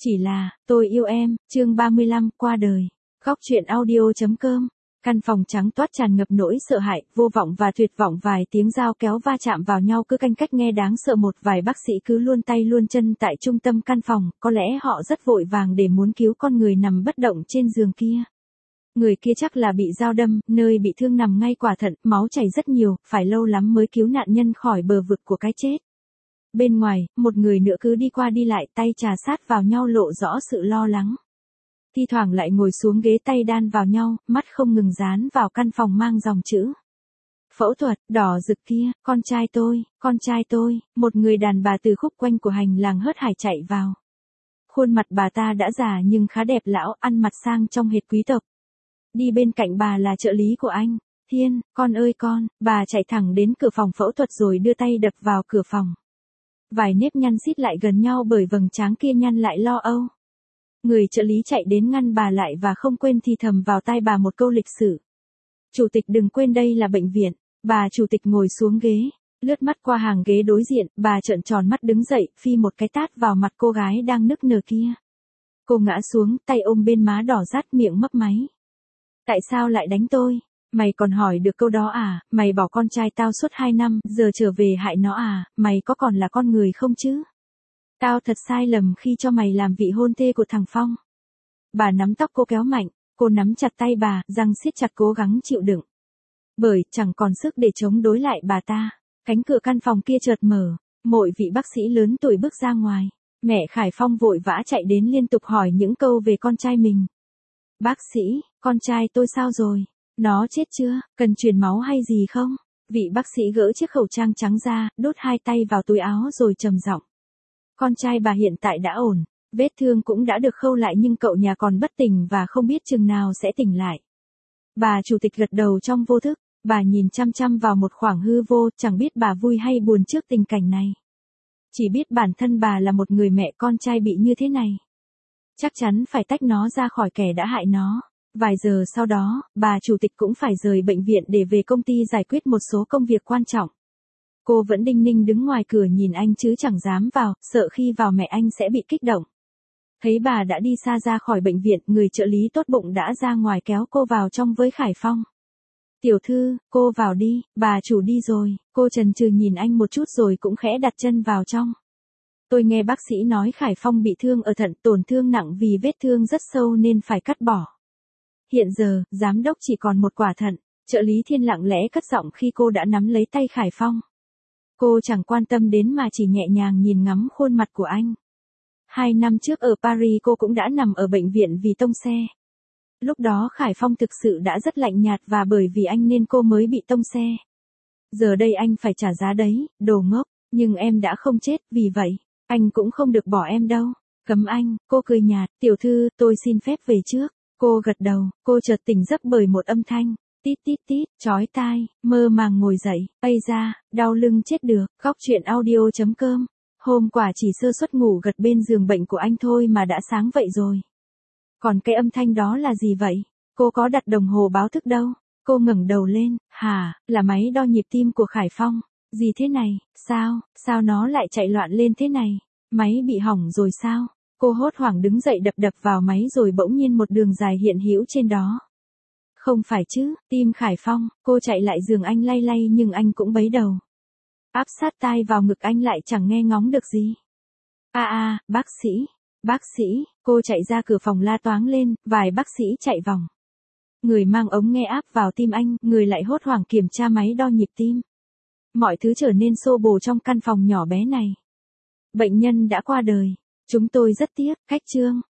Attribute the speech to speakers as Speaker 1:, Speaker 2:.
Speaker 1: Chỉ là, tôi yêu em, chương 35, qua đời. Góc truyện audio.com. Căn phòng trắng toát tràn ngập nỗi sợ hãi, vô vọng và tuyệt vọng, vài tiếng dao kéo va chạm vào nhau cứ canh cách nghe đáng sợ, một vài bác sĩ cứ luồn tay luồn chân tại trung tâm căn phòng, có lẽ họ rất vội vàng để muốn cứu con người nằm bất động trên giường kia. Người kia chắc là bị dao đâm, nơi bị thương nằm ngay quả thận, máu chảy rất nhiều, phải lâu lắm mới cứu nạn nhân khỏi bờ vực của cái chết. Bên ngoài, một người nữa cứ đi qua đi lại, tay trà sát vào nhau lộ rõ sự lo lắng. Thi thoảng lại ngồi xuống ghế, tay đan vào nhau, mắt không ngừng dán vào căn phòng mang dòng chữ. Phẫu thuật, đỏ rực kia, con trai tôi, một người đàn bà từ khúc quanh của hành lang hớt hải chạy vào. Khuôn mặt bà ta đã già nhưng khá đẹp lão, ăn mặc sang trong hệt quý tộc. Đi bên cạnh bà là trợ lý của anh. Thiên, con ơi con, bà chạy thẳng đến cửa phòng phẫu thuật rồi đưa tay đập vào cửa phòng. Vài nếp nhăn xít lại gần nhau bởi vầng trán kia nhăn lại lo âu. Người trợ lý chạy đến ngăn bà lại và không quên thì thầm vào tai bà một câu lịch sử. Chủ tịch đừng quên đây là bệnh viện. Bà chủ tịch ngồi xuống ghế, lướt mắt qua hàng ghế đối diện, bà trợn tròn mắt đứng dậy, phi một cái tát vào mặt cô gái đang nức nở kia. Cô ngã xuống, tay ôm bên má đỏ rát, miệng mấp máy. Tại sao lại đánh tôi? Mày còn hỏi được câu đó à? Mày bỏ con trai tao suốt 2 năm, giờ trở về hại nó à? Mày có còn là con người không chứ? Tao thật sai lầm khi cho mày làm vị hôn thê của thằng Phong. Bà nắm tóc cô kéo mạnh, cô nắm chặt tay bà, răng siết chặt cố gắng chịu đựng. Bởi chẳng còn sức để chống đối lại bà ta. Cánh cửa căn phòng kia chợt mở, mỗi vị bác sĩ lớn tuổi bước ra ngoài. Mẹ Khải Phong vội vã chạy đến liên tục hỏi những câu về con trai mình. Bác sĩ, con trai tôi sao rồi? Nó chết chưa? Cần truyền máu hay gì không? Vị bác sĩ gỡ chiếc khẩu trang trắng ra, đút 2 tay vào túi áo rồi trầm giọng. Con trai bà hiện tại đã ổn, vết thương cũng đã được khâu lại nhưng cậu nhà còn bất tỉnh và không biết chừng nào sẽ tỉnh lại. Bà chủ tịch gật đầu trong vô thức, bà nhìn chăm chăm vào một khoảng hư vô, chẳng biết bà vui hay buồn trước tình cảnh này. Chỉ biết bản thân bà là một người mẹ con trai bị như thế này. Chắc chắn phải tách nó ra khỏi kẻ đã hại nó. Vài giờ sau đó, bà chủ tịch cũng phải rời bệnh viện để về công ty giải quyết một số công việc quan trọng. Cô vẫn đinh ninh đứng ngoài cửa nhìn anh chứ chẳng dám vào, sợ khi vào mẹ anh sẽ bị kích động. Thấy bà đã đi xa ra khỏi bệnh viện, người trợ lý tốt bụng đã ra ngoài kéo cô vào trong với Khải Phong. Tiểu thư, cô vào đi, bà chủ đi rồi. Cô chần chừ nhìn anh một chút rồi cũng khẽ đặt chân vào trong. Tôi nghe bác sĩ nói Khải Phong bị thương ở thận, tổn thương nặng vì vết thương rất sâu nên phải cắt bỏ. Hiện giờ, giám đốc chỉ còn một quả thận. Trợ lý Thiên lặng lẽ cất giọng khi cô đã nắm lấy tay Khải Phong. Cô chẳng quan tâm đến mà chỉ nhẹ nhàng nhìn ngắm khuôn mặt của anh. 2 năm trước ở Paris cô cũng đã nằm ở bệnh viện vì tông xe. Lúc đó Khải Phong thực sự đã rất lạnh nhạt và bởi vì anh nên cô mới bị tông xe. Giờ đây anh phải trả giá đấy, đồ ngốc, nhưng em đã không chết, vì vậy, anh cũng không được bỏ em đâu. Cấm anh, cô cười nhạt, tiểu thư, tôi xin phép về trước. Cô gật đầu, cô chợt tỉnh giấc bởi một âm thanh. Tít tít tít, chói tai, mơ màng ngồi dậy, ây da, đau lưng chết được. Góc truyện audio.com. Hôm qua chỉ sơ suất ngủ gật bên giường bệnh của anh thôi mà đã sáng vậy rồi. Còn cái âm thanh đó là gì vậy? Cô có đặt đồng hồ báo thức đâu. Cô ngẩng đầu lên, hả, là máy đo nhịp tim của Khải Phong. Gì thế này, sao nó lại chạy loạn lên thế này? Máy bị hỏng rồi sao? Cô hốt hoảng đứng dậy đập vào máy rồi bỗng nhiên một đường dài hiện hữu trên đó. Không phải chứ, tim Khải Phong. Cô chạy lại giường anh lay lay nhưng anh cũng bấy đầu. Áp sát tai vào ngực anh lại chẳng nghe ngóng được gì. Bác sĩ, cô chạy ra cửa phòng la toáng lên, vài bác sĩ chạy vòng. Người mang ống nghe áp vào tim anh, người lại hốt hoảng kiểm tra máy đo nhịp tim. Mọi thứ trở nên xô bồ trong căn phòng nhỏ bé này. Bệnh nhân đã qua đời. Chúng tôi rất tiếc, cách chương.